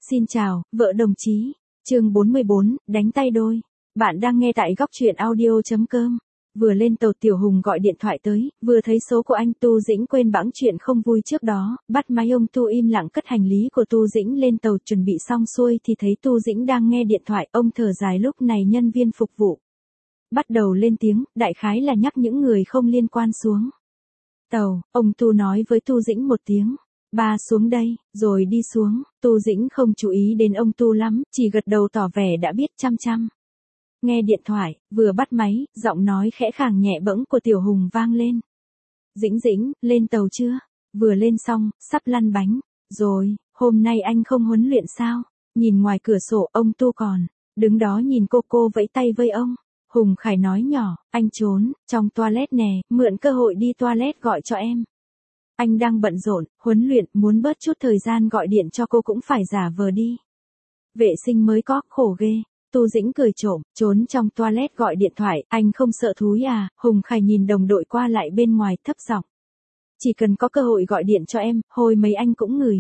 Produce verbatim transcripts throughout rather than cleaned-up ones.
Xin chào, vợ đồng chí. Chương bốn mươi bốn, đánh tay đôi. Bạn đang nghe tại góc truyện audio chấm com. Vừa lên tàu Tiểu Hùng gọi điện thoại tới, vừa thấy số của anh Tu Dĩnh quên bẵng chuyện không vui trước đó, bắt máy ông Tu im lặng cất hành lý của Tu Dĩnh lên tàu chuẩn bị xong xuôi thì thấy Tu Dĩnh đang nghe điện thoại, ông thở dài lúc này nhân viên phục vụ bắt đầu lên tiếng, đại khái là nhắc những người không liên quan xuống tàu, ông Tu nói với Tu Dĩnh một tiếng. Ba xuống đây, rồi đi xuống, Tu Dĩnh không chú ý đến ông Tu lắm, chỉ gật đầu tỏ vẻ đã biết chăm chăm. Nghe điện thoại, vừa bắt máy, giọng nói khẽ khàng nhẹ bẫng của Tiểu Hùng vang lên. Dĩnh Dĩnh, lên tàu chưa? Vừa lên xong, sắp lăn bánh. Rồi, hôm nay anh không huấn luyện sao? Nhìn ngoài cửa sổ ông Tu còn, đứng đó nhìn cô cô vẫy tay với ông. Hùng Khải nói nhỏ, anh trốn, trong toilet nè, mượn cơ hội đi toilet gọi cho em. Anh đang bận rộn, huấn luyện, muốn bớt chút thời gian gọi điện cho cô cũng phải giả vờ đi. Vệ sinh mới có, khổ ghê. Tu Dĩnh cười trộm, trốn trong toilet gọi điện thoại, anh không sợ thúi à? Hùng Khải nhìn đồng đội qua lại bên ngoài thấp giọng. Chỉ cần có cơ hội gọi điện cho em, hồi mấy anh cũng ngửi.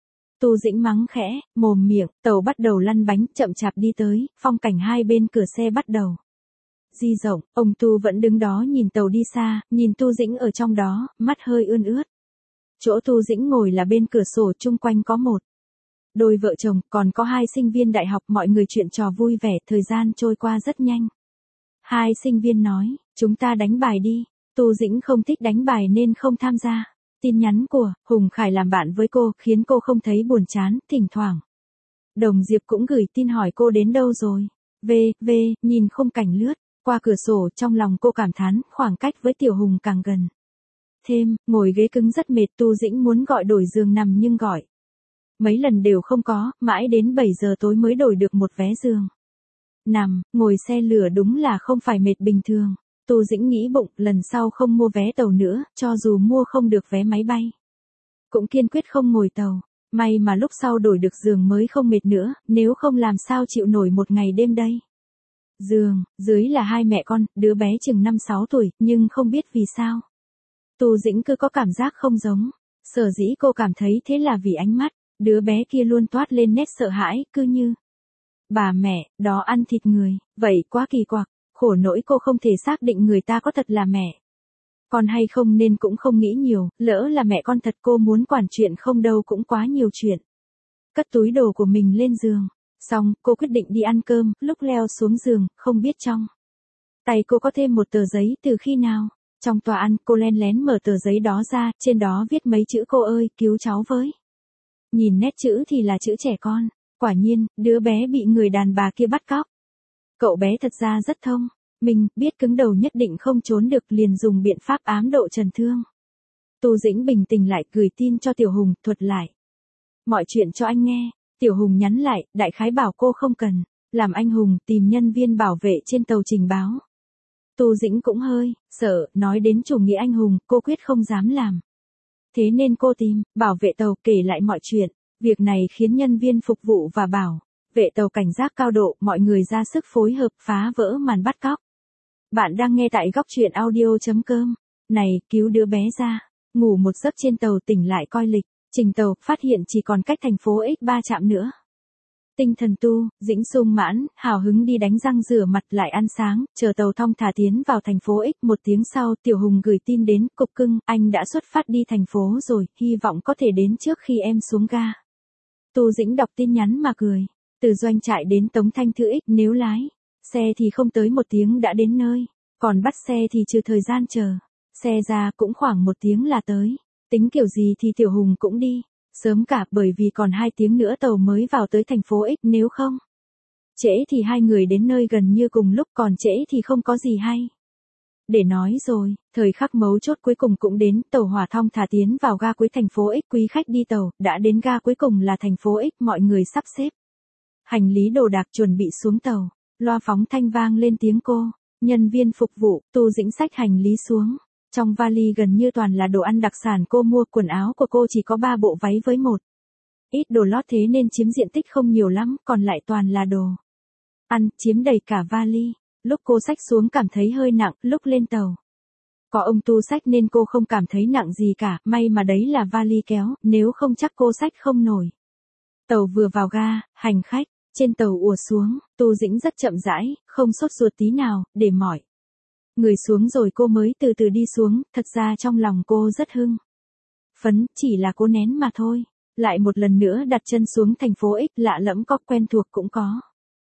Tu Dĩnh mắng khẽ, mồm miệng, tàu bắt đầu lăn bánh, chậm chạp đi tới, phong cảnh hai bên cửa xe bắt đầu di rộng, ông Tu vẫn đứng đó nhìn tàu đi xa, nhìn Tu Dĩnh ở trong đó, mắt hơi ươn ướt. Chỗ Tu Dĩnh ngồi là bên cửa sổ, chung quanh có một đôi vợ chồng, còn có hai sinh viên đại học, mọi người chuyện trò vui vẻ, thời gian trôi qua rất nhanh. Hai sinh viên nói, chúng ta đánh bài đi. Tu Dĩnh không thích đánh bài nên không tham gia. Tin nhắn của Hùng Khải làm bạn với cô khiến cô không thấy buồn chán, thỉnh thoảng Đồng Diệp cũng gửi tin hỏi cô đến đâu rồi. Về, về, nhìn khung cảnh lướt qua cửa sổ, trong lòng cô cảm thán, khoảng cách với Tiểu Hùng càng gần. Thêm, ngồi ghế cứng rất mệt, Tu Dĩnh muốn gọi đổi giường nằm nhưng gọi mấy lần đều không có, mãi đến bảy giờ tối mới đổi được một vé giường nằm, ngồi xe lửa đúng là không phải mệt bình thường. Tu Dĩnh nghĩ bụng, lần sau không mua vé tàu nữa, cho dù mua không được vé máy bay cũng kiên quyết không ngồi tàu. May mà lúc sau đổi được giường mới không mệt nữa, nếu không làm sao chịu nổi một ngày đêm đây. Giường, dưới là hai mẹ con, đứa bé chừng năm sáu tuổi, nhưng không biết vì sao Tu Dĩnh cứ có cảm giác không giống. Sở dĩ cô cảm thấy thế là vì ánh mắt đứa bé kia luôn toát lên nét sợ hãi, cứ như bà mẹ, đó ăn thịt người, vậy quá kỳ quặc. Khổ nỗi cô không thể xác định người ta có thật là mẹ con hay không nên cũng không nghĩ nhiều, lỡ là mẹ con thật cô muốn quản chuyện không đâu cũng quá nhiều chuyện. Cất túi đồ của mình lên giường, xong, cô quyết định đi ăn cơm, lúc leo xuống giường, không biết trong tay cô có thêm một tờ giấy từ khi nào. Trong tòa ăn, cô len lén mở tờ giấy đó ra, trên đó viết mấy chữ cô ơi, cứu cháu với. Nhìn nét chữ thì là chữ trẻ con, quả nhiên, đứa bé bị người đàn bà kia bắt cóc. Cậu bé thật ra rất thông minh, biết cứng đầu nhất định không trốn được, liền dùng biện pháp ám độ trần thương. Tu Dĩnh bình tĩnh lại, gửi tin cho Tiểu Hùng, thuật lại mọi chuyện cho anh nghe. Tiểu Hùng nhắn lại, đại khái bảo cô không cần làm anh hùng, tìm nhân viên bảo vệ trên tàu trình báo. Tu Dĩnh cũng hơi sợ, nói đến chủ nghĩa anh hùng, cô quyết không dám làm. Thế nên cô tìm bảo vệ tàu, kể lại mọi chuyện. Việc này khiến nhân viên phục vụ và bảo vệ tàu cảnh giác cao độ, mọi người ra sức phối hợp phá vỡ màn bắt cóc. Bạn đang nghe tại góc truyện audio chấm com. Này, cứu đứa bé ra. Ngủ một giấc trên tàu, tỉnh lại coi lịch trình tàu, phát hiện chỉ còn cách thành phố X ba trạm nữa. Tinh thần Tu Dĩnh sung mãn, hào hứng đi đánh răng rửa mặt lại ăn sáng, chờ tàu thong thả tiến vào thành phố X. Một tiếng sau, Tiểu Hùng gửi tin đến, cục cưng, anh đã xuất phát đi thành phố rồi, hy vọng có thể đến trước khi em xuống ga. Tu Dĩnh đọc tin nhắn mà cười. Từ doanh trại đến Tống Thanh Thư X, nếu lái xe thì không tới một tiếng đã đến nơi, còn bắt xe thì trừ thời gian chờ xe ra cũng khoảng một tiếng là tới. Tính kiểu gì thì Tiểu Hùng cũng đi sớm cả, bởi vì còn hai tiếng nữa tàu mới vào tới thành phố X, nếu không trễ thì hai người đến nơi gần như cùng lúc, còn trễ thì không có gì hay để nói rồi. Thời khắc mấu chốt cuối cùng cũng đến, tàu hỏa thong thả tiến vào ga cuối thành phố X. Quý khách đi tàu, đã đến ga cuối cùng là thành phố X, mọi người sắp xếp hành lý đồ đạc chuẩn bị xuống tàu. Loa phóng thanh vang lên tiếng cô nhân viên phục vụ. Tu Dĩnh xách hành lý xuống, trong vali gần như toàn là đồ ăn đặc sản cô mua. Quần áo của cô chỉ có ba bộ váy với một ít đồ lót, thế nên chiếm diện tích không nhiều lắm, còn lại toàn là đồ ăn, chiếm đầy cả vali. Lúc cô xách xuống cảm thấy hơi nặng, lúc lên tàu có ông Tu xách nên cô không cảm thấy nặng gì cả, may mà đấy là vali kéo, nếu không chắc cô xách không nổi. Tàu vừa vào ga, hành khách, trên tàu ùa xuống, Tu Dĩnh rất chậm rãi, không sốt ruột tí nào, để mỏi. Người xuống rồi cô mới từ từ đi xuống, thật ra trong lòng cô rất hưng phấn, chỉ là cô nén mà thôi. Lại một lần nữa đặt chân xuống thành phố X, lạ lẫm có, quen thuộc cũng có.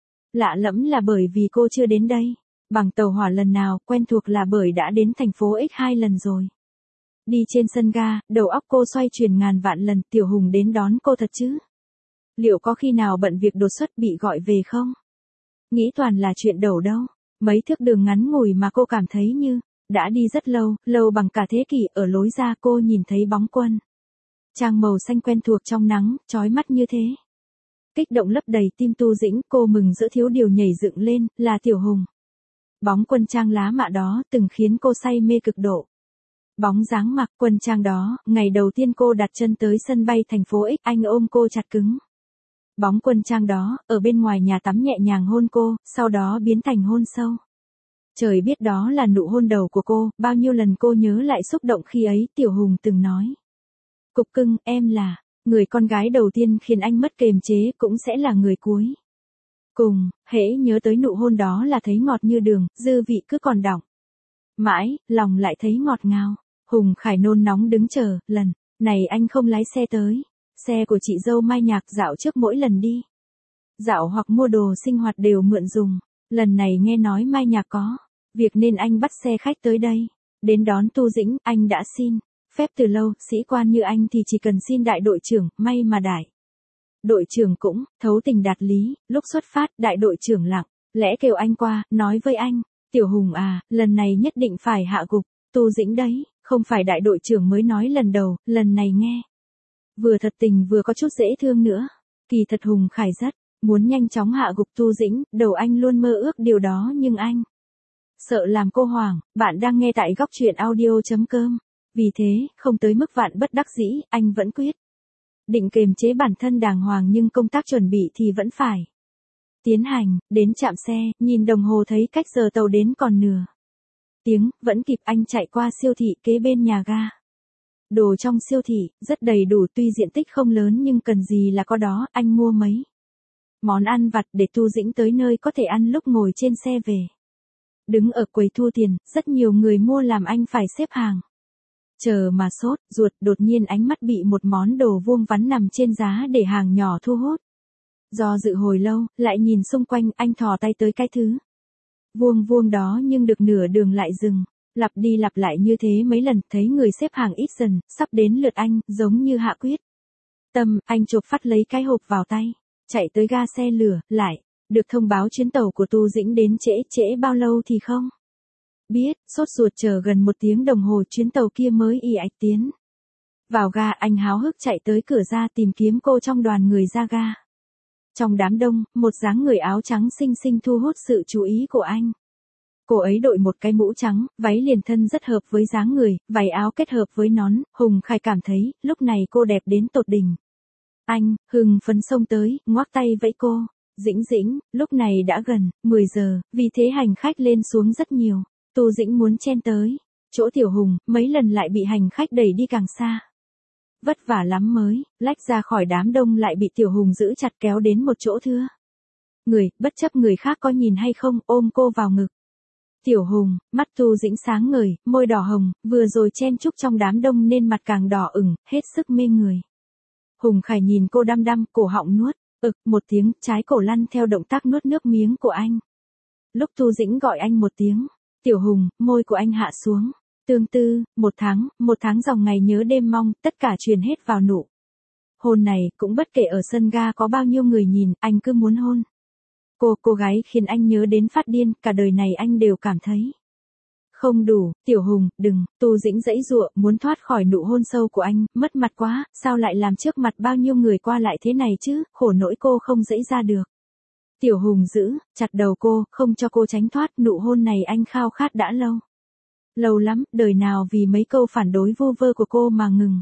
Lạ lẫm là bởi vì cô chưa đến đây. Bằng tàu hỏa lần nào, quen thuộc là bởi đã đến thành phố X hai lần rồi. Đi trên sân ga, đầu óc cô xoay chuyển ngàn vạn lần, Tiểu Hùng đến đón cô thật chứ? Liệu có khi nào bận việc đột xuất bị gọi về không? Nghĩ toàn là chuyện đầu đâu. Mấy thước đường ngắn ngủi mà cô cảm thấy như đã đi rất lâu, lâu bằng cả thế kỷ. Ở lối ra cô nhìn thấy bóng Quân Trang màu xanh quen thuộc trong nắng, chói mắt như thế. Kích động lấp đầy tim Tu Dĩnh, cô mừng giữa thiếu điều nhảy dựng lên, là Tiểu Hùng. Bóng Quân Trang lá mạ đó từng khiến cô say mê cực độ. Bóng dáng mặc Quân Trang đó, ngày đầu tiên cô đặt chân tới sân bay thành phố X, anh ôm cô chặt cứng. Bóng Quân Trang đó, ở bên ngoài nhà tắm nhẹ nhàng hôn cô, sau đó biến thành hôn sâu. Trời biết đó là nụ hôn đầu của cô, bao nhiêu lần cô nhớ lại xúc động khi ấy. Tiểu Hùng từng nói: Cục cưng, em là người con gái đầu tiên khiến anh mất kềm chế, cũng sẽ là người cuối cùng. Hễ nhớ tới nụ hôn đó là thấy ngọt như đường, dư vị cứ còn đọng mãi, lòng lại thấy ngọt ngào. Hùng Khải nôn nóng đứng chờ, lần này anh không lái xe tới. Xe của chị dâu Mai Nhạc dạo trước mỗi lần đi dạo hoặc mua đồ sinh hoạt đều mượn dùng. Lần này nghe nói Mai Nhạc có việc nên anh bắt xe khách tới đây. Đến đón Tu Dĩnh, anh đã xin phép từ lâu, sĩ quan như anh thì chỉ cần xin đại đội trưởng, may mà đại đội trưởng cũng thấu tình đạt lý. Lúc xuất phát, đại đội trưởng lặng lẽ kêu anh qua, nói với anh: Tiểu Hùng à, lần này nhất định phải hạ gục Tu Dĩnh đấy. Không phải đại đội trưởng mới nói lần đầu, lần này nghe vừa thật tình vừa có chút dễ thương nữa. Kỳ thật Hùng Khải rất muốn nhanh chóng hạ gục Tu Dĩnh, đầu anh luôn mơ ước điều đó nhưng anh sợ làm cô hoảng. Bạn đang nghe tại góc truyện audio.com. Vì thế, không tới mức vạn bất đắc dĩ, anh vẫn quyết định kiềm chế bản thân đàng hoàng, nhưng công tác chuẩn bị thì vẫn phải tiến hành. Đến trạm xe, nhìn đồng hồ thấy cách giờ tàu đến còn nửa tiếng, vẫn kịp. Anh chạy qua siêu thị kế bên nhà ga. Đồ trong siêu thị rất đầy đủ, tuy diện tích không lớn nhưng cần gì là có đó. Anh mua mấy món ăn vặt để Tu Dĩnh tới nơi có thể ăn lúc ngồi trên xe về. Đứng ở quầy thu tiền, rất nhiều người mua làm anh phải xếp hàng. Chờ mà sốt ruột, đột nhiên ánh mắt bị một món đồ vuông vắn nằm trên giá để hàng nhỏ thu hút. Do dự hồi lâu, lại nhìn xung quanh, anh thò tay tới cái thứ vuông vuông đó nhưng được nửa đường lại dừng. Lặp đi lặp lại như thế mấy lần, thấy người xếp hàng ít dần, sắp đến lượt anh, giống như hạ quyết tâm, anh chộp phát lấy cái hộp vào tay, chạy tới ga xe lửa. Lại được thông báo chuyến tàu của Tu Dĩnh đến trễ, trễ bao lâu thì không biết. Sốt ruột chờ gần một tiếng đồng hồ chuyến tàu kia mới ì ạch tiến vào ga. Anh háo hức chạy tới cửa ra tìm kiếm cô trong đoàn người ra ga. Trong đám đông, một dáng người áo trắng xinh xinh thu hút sự chú ý của anh. Cô ấy đội một cái mũ trắng, váy liền thân rất hợp với dáng người, váy áo kết hợp với nón. Hùng Khải cảm thấy, lúc này cô đẹp đến tột đỉnh. Anh, hưng phấn xông tới, ngoắc tay vẫy cô. Dĩnh Dĩnh, lúc này đã gần mười giờ, vì thế hành khách lên xuống rất nhiều. Tu Dĩnh muốn chen tới chỗ Tiểu Hùng, mấy lần lại bị hành khách đẩy đi càng xa. Vất vả lắm mới lách ra khỏi đám đông, lại bị Tiểu Hùng giữ chặt kéo đến một chỗ thưa người, bất chấp người khác có nhìn hay không, ôm cô vào ngực. Tiểu Hùng, mắt Tu Dĩnh sáng ngời, môi đỏ hồng, vừa rồi chen chúc trong đám đông nên mặt càng đỏ ửng, hết sức mê người. Hùng Khải nhìn cô đăm đăm, cổ họng nuốt ực một tiếng, trái cổ lăn theo động tác nuốt nước miếng của anh. Lúc Tu Dĩnh gọi anh một tiếng Tiểu Hùng, môi của anh hạ xuống. Tương tư, một tháng, một tháng dòng ngày nhớ đêm mong, tất cả truyền hết vào nụ hôn này. Cũng bất kể ở sân ga có bao nhiêu người nhìn, anh cứ muốn hôn cô. Cô gái khiến anh nhớ đến phát điên, cả đời này anh đều cảm thấy không đủ. Tiểu Hùng, đừng. Tu Dĩnh giãy giụa, muốn thoát khỏi nụ hôn sâu của anh. Mất mặt quá, sao lại làm trước mặt bao nhiêu người qua lại thế này chứ, khổ nỗi cô không giãy ra được. Tiểu Hùng giữ chặt đầu cô, không cho cô tránh thoát. Nụ hôn này anh khao khát đã lâu. Lâu lắm, đời nào vì mấy câu phản đối vu vơ của cô mà ngừng.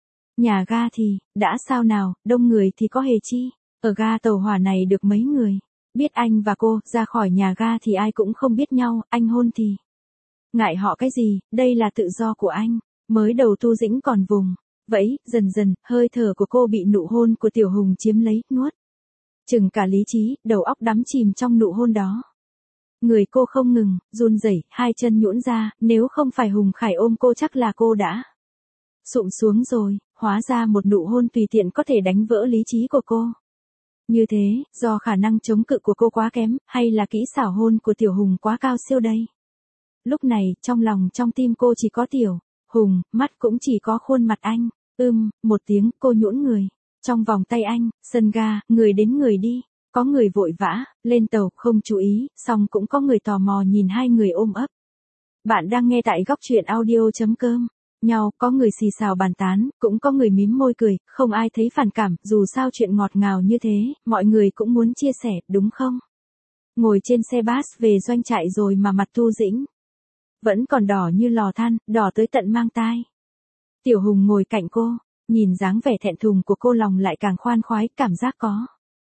Nhà ga thì, đã sao nào, đông người thì có hề chi. Ở ga tàu hỏa này được mấy người biết anh và cô. Ra khỏi nhà ga thì ai cũng không biết nhau, anh hôn thì ngại họ cái gì, đây là tự do của anh. Mới đầu Tu Dĩnh còn vùng vẫy, dần dần, hơi thở của cô bị nụ hôn của Tiểu Hùng chiếm lấy, nuốt. Chừng cả lý trí, đầu óc đắm chìm trong nụ hôn đó. Người cô không ngừng, run rẩy, hai chân nhũn ra, nếu không phải Hùng Khải ôm cô chắc là cô đã sụm xuống rồi, hóa ra một nụ hôn tùy tiện có thể đánh vỡ lý trí của cô. Như thế, do khả năng chống cự của cô quá kém, hay là kỹ xảo hôn của Tiểu Hùng quá cao siêu đây? Lúc này, trong lòng trong tim cô chỉ có Tiểu Hùng, mắt cũng chỉ có khuôn mặt anh. Ưm, một tiếng, cô nhũn người. Trong vòng tay anh, sân ga, người đến người đi. Có người vội vã, lên tàu, không chú ý, xong cũng có người tò mò nhìn hai người ôm ấp. Bạn đang nghe tại góc truyện audio.com. Nhau, có người xì xào bàn tán, cũng có người mím môi cười, không ai thấy phản cảm, dù sao chuyện ngọt ngào như thế, mọi người cũng muốn chia sẻ, đúng không? Ngồi trên xe bus về doanh trại rồi mà mặt Tu Dĩnh vẫn còn đỏ như lò than, đỏ tới tận mang tai. Tiểu Hùng ngồi cạnh cô, nhìn dáng vẻ thẹn thùng của cô lòng lại càng khoan khoái, cảm giác có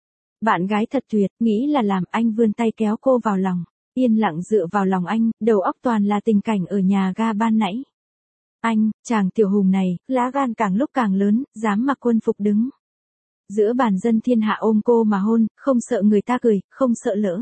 bạn gái thật tuyệt, nghĩ là làm. Anh vươn tay kéo cô vào lòng, yên lặng dựa vào lòng anh, đầu óc toàn là tình cảnh ở nhà ga ban nãy. Anh, chàng Tiểu Hùng này, lá gan càng lúc càng lớn, dám mặc quân phục đứng giữa bàn dân thiên hạ ôm cô mà hôn, không sợ người ta cười, không sợ lỡ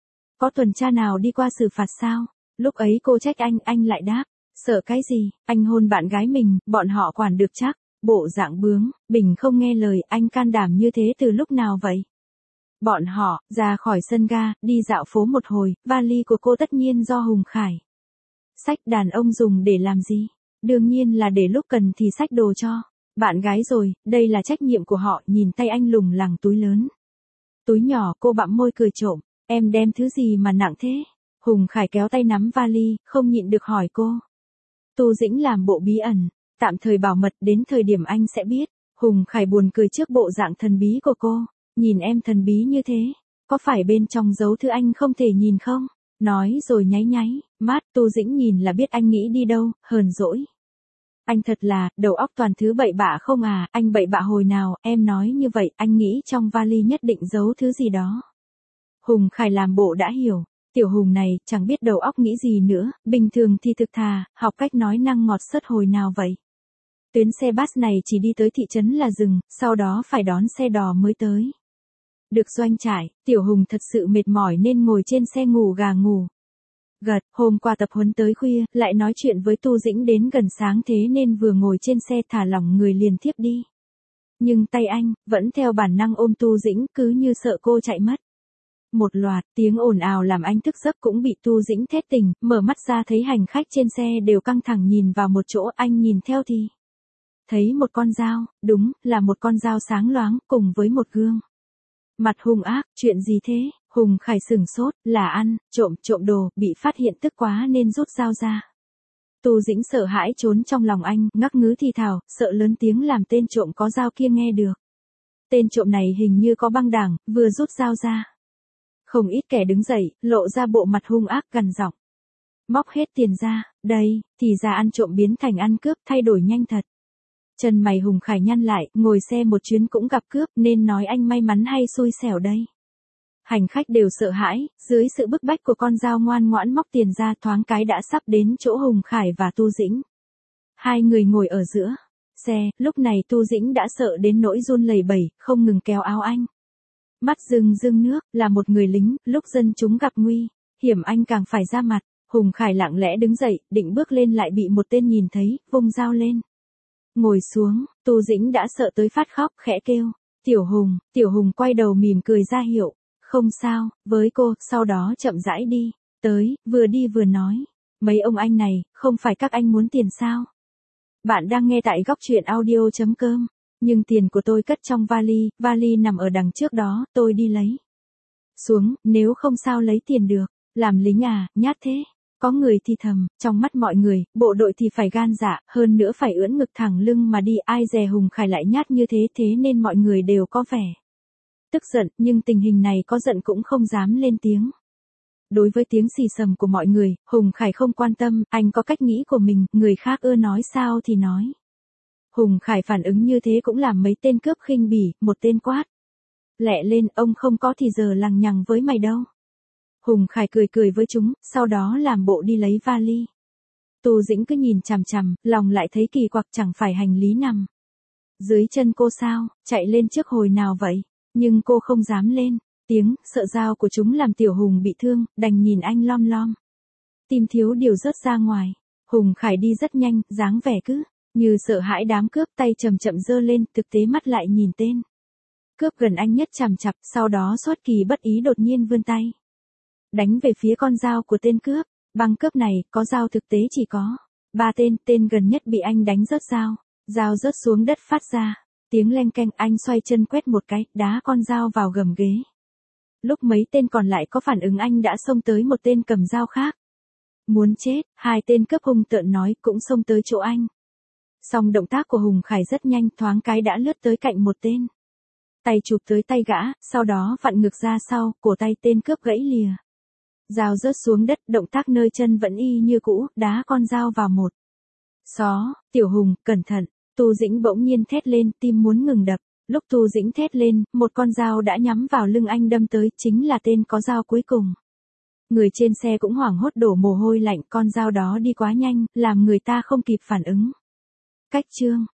có tuần tra nào đi qua xử phạt sao? Lúc ấy cô trách anh, anh lại đáp, sợ cái gì, anh hôn bạn gái mình, bọn họ quản được chắc. Bộ dạng bướng, bình không nghe lời, anh can đảm như thế từ lúc nào vậy? Bọn họ, ra khỏi sân ga, đi dạo phố một hồi, vali của cô tất nhiên do Hùng Khải xách. Đàn ông dùng để làm gì? Đương nhiên là để lúc cần thì xách đồ cho bạn gái rồi, đây là trách nhiệm của họ. Nhìn tay anh lùng lẳng túi lớn, túi nhỏ, cô bặm môi cười trộm, em đem thứ gì mà nặng thế? Hùng Khải kéo tay nắm vali, không nhịn được hỏi cô. Tu Dĩnh làm bộ bí ẩn, tạm thời bảo mật, đến thời điểm anh sẽ biết. Hùng Khải buồn cười trước bộ dạng thần bí của cô, nhìn em thần bí như thế, có phải bên trong giấu thứ anh không thể nhìn không? Nói rồi nháy nháy mắt. Tu Dĩnh nhìn là biết anh nghĩ đi đâu, hờn dỗi. Anh thật là, đầu óc toàn thứ bậy bạ không à? Anh bậy bạ hồi nào? Em nói như vậy, anh nghĩ trong vali nhất định giấu thứ gì đó. Hùng Khải làm bộ đã hiểu. Tiểu Hùng này, chẳng biết đầu óc nghĩ gì nữa, bình thường thì thực thà, học cách nói năng ngọt sớt hồi nào vậy. Tuyến xe bus này chỉ đi tới thị trấn là dừng, sau đó phải đón xe đò mới tới được doanh trại. Tiểu Hùng thật sự mệt mỏi nên ngồi trên xe ngủ gà ngủ gật. Hôm qua tập huấn tới khuya, lại nói chuyện với Tu Dĩnh đến gần sáng, thế nên vừa ngồi trên xe thả lỏng người liền thiếp đi. Nhưng tay anh, vẫn theo bản năng ôm Tu Dĩnh, cứ như sợ cô chạy mất. Một loạt tiếng ồn ào làm anh thức giấc cũng bị Tu Dĩnh thét tỉnh, mở mắt ra thấy hành khách trên xe đều căng thẳng nhìn vào một chỗ. Anh nhìn theo thì thấy một con dao, đúng, là một con dao sáng loáng, cùng với một gương mặt hung ác. Chuyện gì thế? Hùng Khải sửng sốt, là ăn, trộm, trộm đồ, bị phát hiện tức quá nên rút dao ra. Tu Dĩnh sợ hãi trốn trong lòng anh, ngắc ngứ thì thào, sợ lớn tiếng làm tên trộm có dao kia nghe được. Tên trộm này hình như có băng đảng, vừa rút dao ra. Không ít kẻ đứng dậy, lộ ra bộ mặt hung ác gằn giọng. Móc hết tiền ra, đây, thì ra ăn trộm biến thành ăn cướp, thay đổi nhanh thật. Chân mày Hùng Khải nhăn lại, ngồi xe một chuyến cũng gặp cướp, nên nói anh may mắn hay xui xẻo đây. Hành khách đều sợ hãi, dưới sự bức bách của con dao ngoan ngoãn móc tiền ra, thoáng cái đã sắp đến chỗ Hùng Khải và Tu Dĩnh. Hai người ngồi ở giữa xe, lúc này Tu Dĩnh đã sợ đến nỗi run lẩy bẩy, không ngừng kéo áo anh. Mắt rưng rưng nước, là một người lính, lúc dân chúng gặp nguy hiểm anh càng phải ra mặt. Hùng Khải lặng lẽ đứng dậy, định bước lên lại bị một tên nhìn thấy, vung dao lên. Ngồi xuống, Tu Dĩnh đã sợ tới phát khóc, khẽ kêu. Tiểu Hùng, Tiểu Hùng quay đầu mỉm cười ra hiệu. Không sao, với cô, sau đó chậm rãi đi. Tới, vừa đi vừa nói. Mấy ông anh này, không phải các anh muốn tiền sao? Bạn đang nghe tại góc truyện audio.com. Nhưng tiền của tôi cất trong vali, vali nằm ở đằng trước đó, tôi đi lấy xuống, nếu không sao lấy tiền được. Làm lính à, nhát thế. Có người thì thầm, trong mắt mọi người, bộ đội thì phải gan dạ, hơn nữa phải ưỡn ngực thẳng lưng mà đi. Ai dè Hùng Khải lại nhát như thế, thế nên mọi người đều có vẻ tức giận, nhưng tình hình này có giận cũng không dám lên tiếng. Đối với tiếng xì xầm của mọi người, Hùng Khải không quan tâm, anh có cách nghĩ của mình, người khác ưa nói sao thì nói. Hùng Khải phản ứng như thế cũng làm mấy tên cướp khinh bỉ, một tên quát lẹ lên, ông không có thì giờ lằng nhằng với mày đâu. Hùng Khải cười cười với chúng, sau đó làm bộ đi lấy vali. Tu Dĩnh cứ nhìn chằm chằm, lòng lại thấy kỳ quặc, chẳng phải hành lý nằm Dưới chân cô sao, chạy lên trước hồi nào vậy? Nhưng cô không dám lên. Tiếng, sợ dao của chúng làm Tiểu Hùng bị thương, đành nhìn anh lom lom. Tim thiếu điều rớt ra ngoài. Hùng Khải đi rất nhanh, dáng vẻ cứ như sợ hãi đám cướp, tay chậm chậm giơ lên, thực tế mắt lại nhìn tên cướp gần anh nhất chằm chặp, sau đó xuất kỳ bất ý đột nhiên vươn tay. Đánh về phía con dao của tên cướp. Băng cướp này, có dao thực tế chỉ có ba tên, tên gần nhất bị anh đánh rớt dao. Dao rớt xuống đất phát ra tiếng leng keng, anh xoay chân quét một cái, đá con dao vào gầm ghế. Lúc mấy tên còn lại có phản ứng anh đã xông tới một tên cầm dao khác. Muốn chết, hai tên cướp hung tợn nói cũng xông tới chỗ anh. Song động tác của Hùng Khải rất nhanh, thoáng cái đã lướt tới cạnh một tên. Tay chụp tới tay gã, sau đó vặn ngược ra sau, cổ tay tên cướp gãy lìa. Dao rớt xuống đất, động tác nơi chân vẫn y như cũ, đá con dao vào một xó. Tiểu Hùng, cẩn thận. Tu Dĩnh bỗng nhiên thét lên, tim muốn ngừng đập. Lúc Tu Dĩnh thét lên, một con dao đã nhắm vào lưng anh đâm tới, chính là tên có dao cuối cùng. Người trên xe cũng hoảng hốt đổ mồ hôi lạnh, con dao đó đi quá nhanh, làm người ta không kịp phản ứng. Cách chương